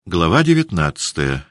Глава 19.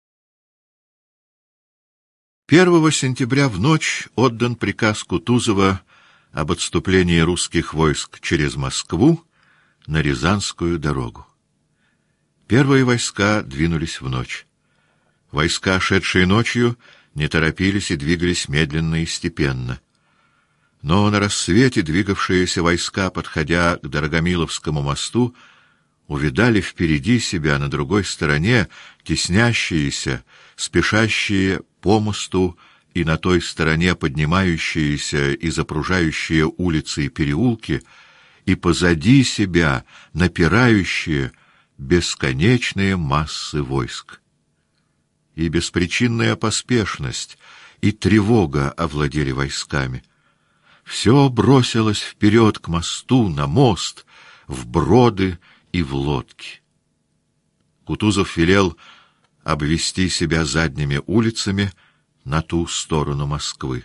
1 сентября в ночь отдан приказ Кутузова об отступлении русских войск через Москву на Рязанскую дорогу. Первые войска двинулись в ночь. Войска, шедшие ночью, не торопились и двигались медленно и степенно. Но на рассвете двигавшиеся войска, подходя к Дорогомиловскому мосту, увидали впереди себя, на другой стороне, теснящиеся, спешащие по мосту и на той стороне поднимающиеся и запружающие улицы и переулки, и позади себя напирающие бесконечные массы войск. И беспричинная поспешность, и тревога овладели войсками. Все бросилось вперед к мосту, на мост, в броды и в лодки. Кутузов велел обвести себя задними улицами на ту сторону Москвы.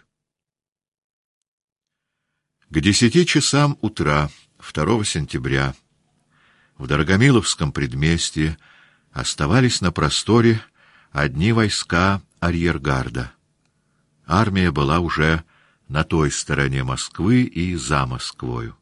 К 10 часам утра 2 сентября в Дорогомиловском предместье оставались на просторе одни войска арьергарда. Армия была уже на той стороне Москвы и за Москвою.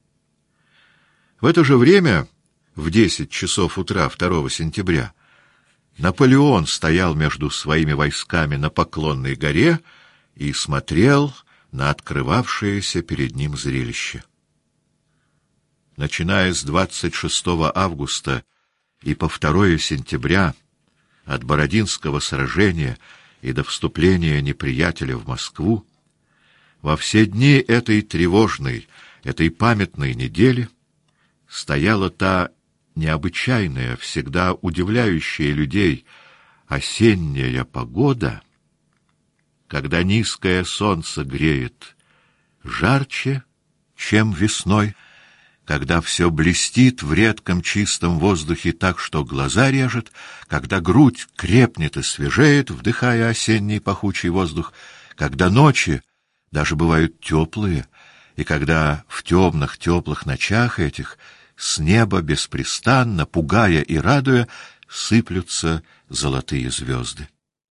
В это же время, в 10 часов утра 2 сентября, Наполеон стоял между своими войсками на Поклонной горе и смотрел на открывавшееся перед ним зрелище. Начиная с 26 августа и по 2 сентября, от Бородинского сражения и до вступления неприятеля в Москву, во все дни этой тревожной, этой памятной недели стояла та необычайная, всегда удивляющая людей осенняя погода, когда низкое солнце греет жарче, чем весной, когда все блестит в редком чистом воздухе так, что глаза режет, когда грудь крепнет и свежеет, вдыхая осенний пахучий воздух, когда ночи даже бывают теплые, и когда в темных теплых ночах этих с неба беспрестанно, пугая и радуя, сыплются золотые звезды.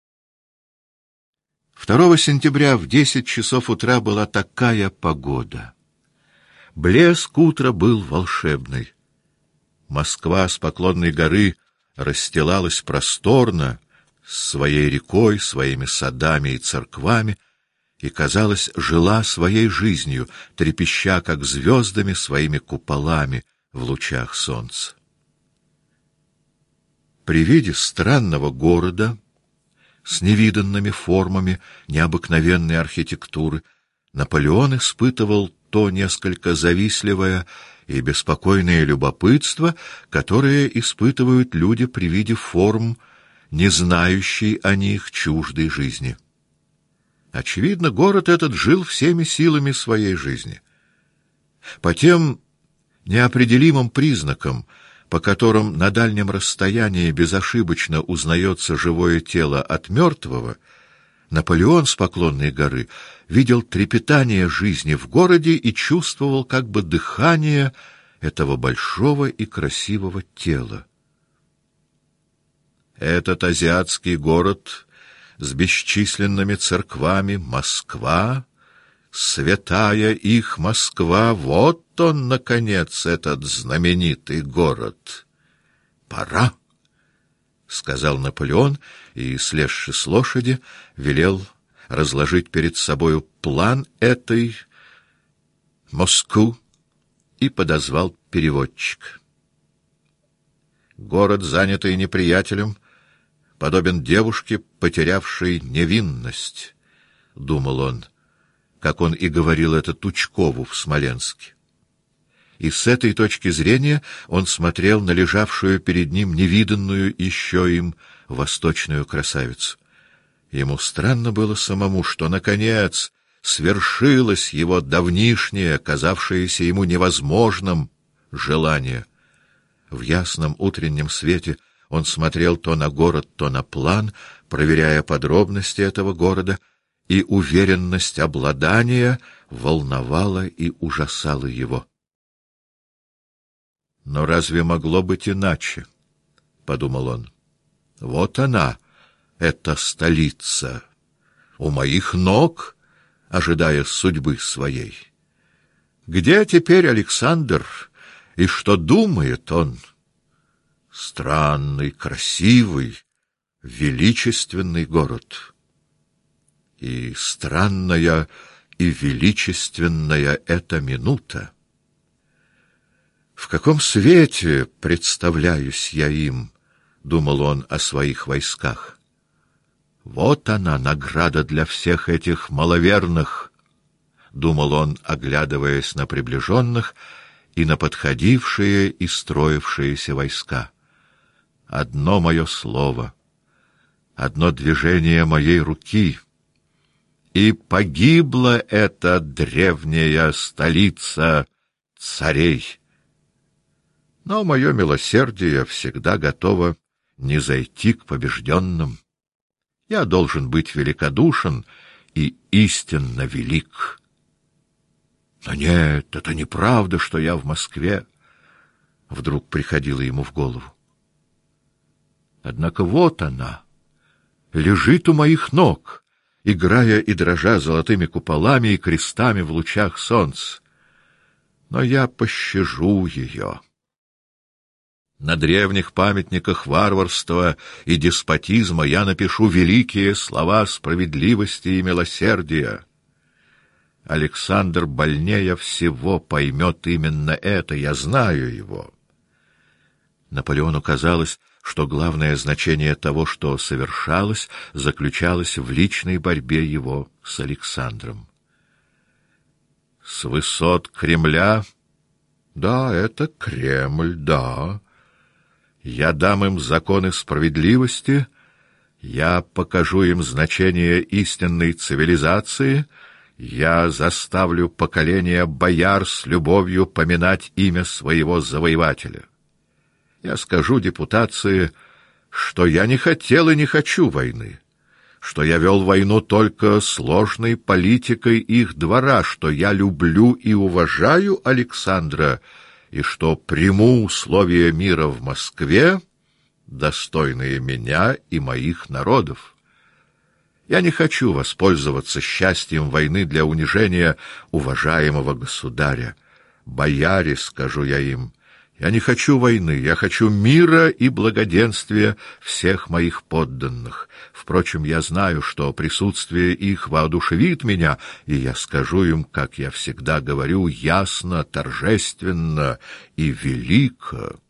2 сентября в 10 часов утра была такая погода. Блеск утра был волшебный. Москва с Поклонной горы расстилалась просторно, с своей рекой, своими садами и церквами, и, казалось, жила своей жизнью, трепеща, как звездами, своими куполами в лучах солнца. При виде странного города с невиданными формами необыкновенной архитектуры Наполеон испытывал то несколько завистливое и беспокойное любопытство, которое испытывают люди при виде форм, не знающей о них чуждой жизни. Очевидно, город этот жил всеми силами своей жизни. По тем неопределимым признакам, по которым на дальнем расстоянии безошибочно узнается живое тело от мертвого, Наполеон с Поклонной горы видел трепетание жизни в городе и чувствовал как бы дыхание этого большого и красивого тела. Этот азиатский город с бесчисленными церквами, Москва, святая их Москва, вот он, наконец, этот знаменитый город. «Пора», — сказал Наполеон, и, слезши с лошади, велел разложить перед собою план этой Москвы и подозвал переводчик. Город, занятый неприятелем, подобен девушке, потерявшей невинность, — думал он, как он и говорил это Тучкову в Смоленске. И с этой точки зрения он смотрел на лежавшую перед ним невиданную еще им восточную красавицу. Ему странно было самому, что, наконец, свершилось его давнишнее, казавшееся ему невозможным, желание. В ясном утреннем свете он смотрел то на город, то на план, проверяя подробности этого города, и уверенность обладания волновала и ужасала его. Но разве могло быть иначе? подумал он. Вот она, эта столица, у моих ног, ожидая судьбы своей. Где теперь Александр, и что думает он? Странный, красивый, величественный город. И странная и величественная эта минута. В каком свете представляюсь я им, думал он о своих войсках. Вот она, награда для всех этих маловерных, думал он, оглядываясь на приближенных и на подходившие и строившиеся войска. Одно мое слово, одно движение моей руки, и погибла эта древняя столица царей. Но мое милосердие всегда готово низойти к побежденным. Я должен быть великодушен и истинно велик. Но нет, это неправда, что я в Москве, вдруг приходило ему в голову. Однако вот она, лежит у моих ног, играя и дрожа золотыми куполами и крестами в лучах солнца. Но я пощажу ее. На древних памятниках варварства и деспотизма я напишу великие слова справедливости и милосердия. Александр больнее всего поймет именно это, я знаю его. Наполеону казалось, что главное значение того, что совершалось, заключалось в личной борьбе его с Александром. С высот Кремля, да, это Кремль, да, я дам им законы справедливости, я покажу им значение истинной цивилизации, я заставлю поколение бояр с любовью поминать имя своего завоевателя. Я скажу депутации, что я не хотел и не хочу войны, что я вел войну только сложной политикой их двора, что я люблю и уважаю Александра, и что приму условия мира в Москве, достойные меня и моих народов. Я не хочу воспользоваться счастьем войны для унижения уважаемого государя. Бояре, скажу я им, я не хочу войны, я хочу мира и благоденствия всех моих подданных. Впрочем, я знаю, что присутствие их воодушевит меня, и я скажу им, как я всегда говорю, ясно, торжественно и велико.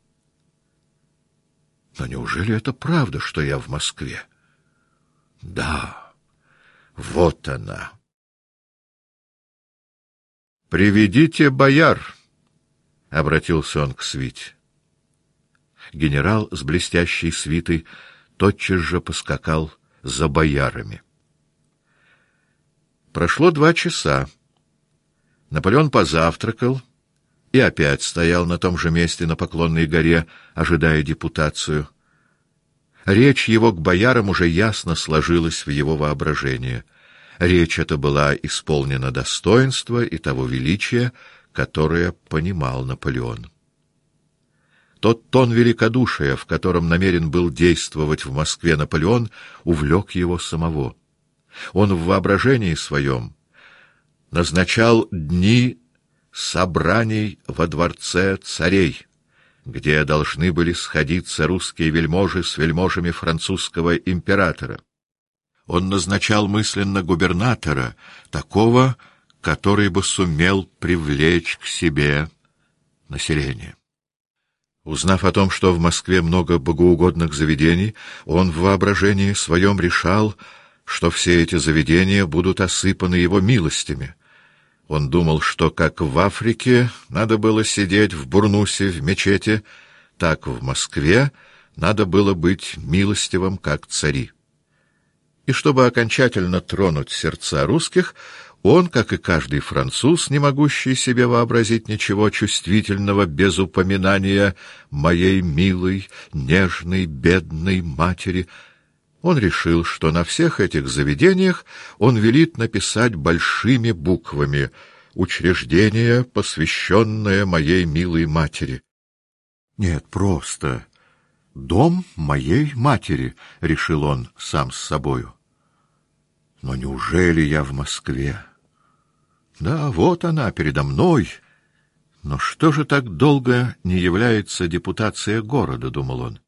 Но неужели это правда, что я в Москве? Да, вот она. «Приведите бояр», — обратился он к свите. Генерал с блестящей свитой тотчас же поскакал за боярами. Прошло 2 часа. Наполеон позавтракал и опять стоял на том же месте на Поклонной горе, ожидая депутацию. Речь его к боярам уже ясно сложилась в его воображении. Речь эта была исполнена достоинства и того величия, которое понимал Наполеон. Тот тон великодушия, в котором намерен был действовать в Москве Наполеон, увлек его самого. Он в воображении своем назначал дни собраний во дворце царей, где должны были сходиться русские вельможи с вельможами французского императора. Он назначал мысленно губернатора, такого, который бы сумел привлечь к себе население. Узнав о том, что в Москве много богоугодных заведений, он в воображении своем решал, что все эти заведения будут осыпаны его милостями. Он думал, что как в Африке надо было сидеть в бурнусе в мечети, так в Москве надо было быть милостивым, как цари. И чтобы окончательно тронуть сердца русских, он, как и каждый француз, не могущий себе вообразить ничего чувствительного без упоминания моей милой, нежной, бедной матери, он решил, что на всех этих заведениях он велит написать большими буквами «Учреждение, посвященное моей милой матери». Нет, просто дом моей матери, — решил он сам с собою. Но неужели я в Москве? Да, вот она передо мной. Но что же так долго не является депутация города, — думал он.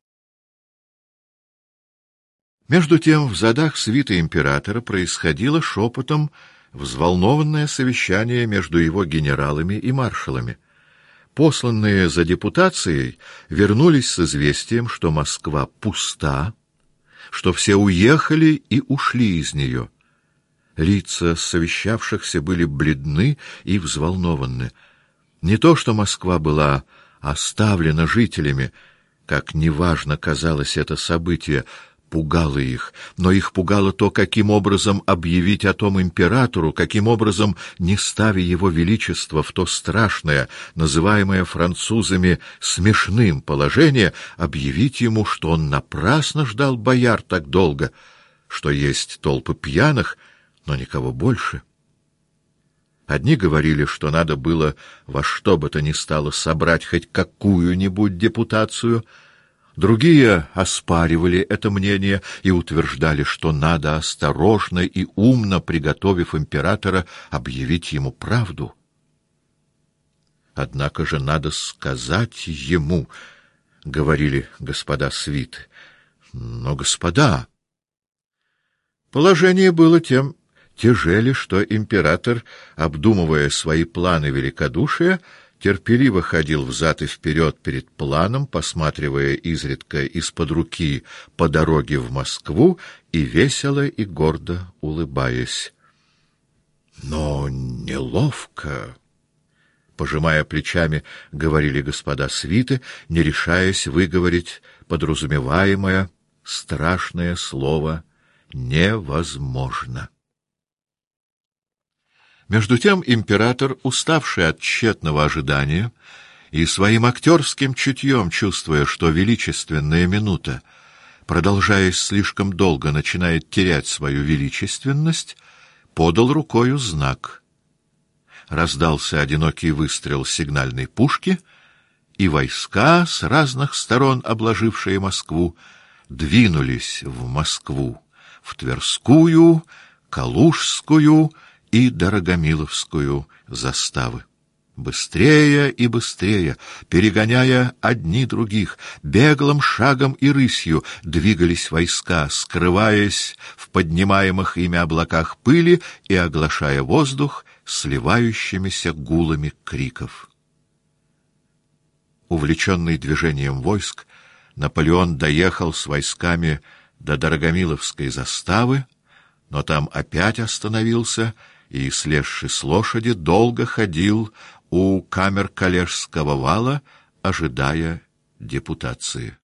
Между тем в задах свиты императора происходило шепотом взволнованное совещание между его генералами и маршалами. Посланные за депутацией вернулись с известием, что Москва пуста, что все уехали и ушли из нее. Лица совещавшихся были бледны и взволнованы. Не то, что Москва была оставлена жителями, как неважно казалось это событие, пугало их, но их пугало то, каким образом объявить о том императору, каким образом, не ставя его величество в то страшное, называемое французами смешным положение, объявить ему, что он напрасно ждал бояр так долго, что есть толпы пьяных, но никого больше. Одни говорили, что надо было во что бы то ни стало собрать хоть какую-нибудь депутацию, другие оспаривали это мнение и утверждали, что надо осторожно и умно, приготовив императора, объявить ему правду. Однако же надо сказать ему, — говорили господа свиты. Но, господа, положение было тем тяжели, что император, обдумывая свои планы великодушия, терпеливо ходил взад и вперед перед планом, посматривая изредка из-под руки по дороге в Москву и весело и гордо улыбаясь. Но неловко, пожимая плечами, говорили господа свиты, не решаясь выговорить подразумеваемое страшное слово «невозможно». Между тем император, уставший от тщетного ожидания и своим актерским чутьем чувствуя, что величественная минута, продолжаясь слишком долго, начинает терять свою величественность, подал рукою знак. Раздался одинокий выстрел сигнальной пушки, и войска, с разных сторон обложившие Москву, двинулись в Москву, в Тверскую, Калужскую и Дорогомиловскую заставы. Быстрее и быстрее, перегоняя одни других, беглым шагом и рысью двигались войска, скрываясь в поднимаемых ими облаках пыли и оглашая воздух сливающимися гулами криков. Увлеченный движением войск, Наполеон доехал с войсками до Дорогомиловской заставы, но там опять остановился и, слезши с лошади, долго ходил у камер-коллежского вала, ожидая депутации.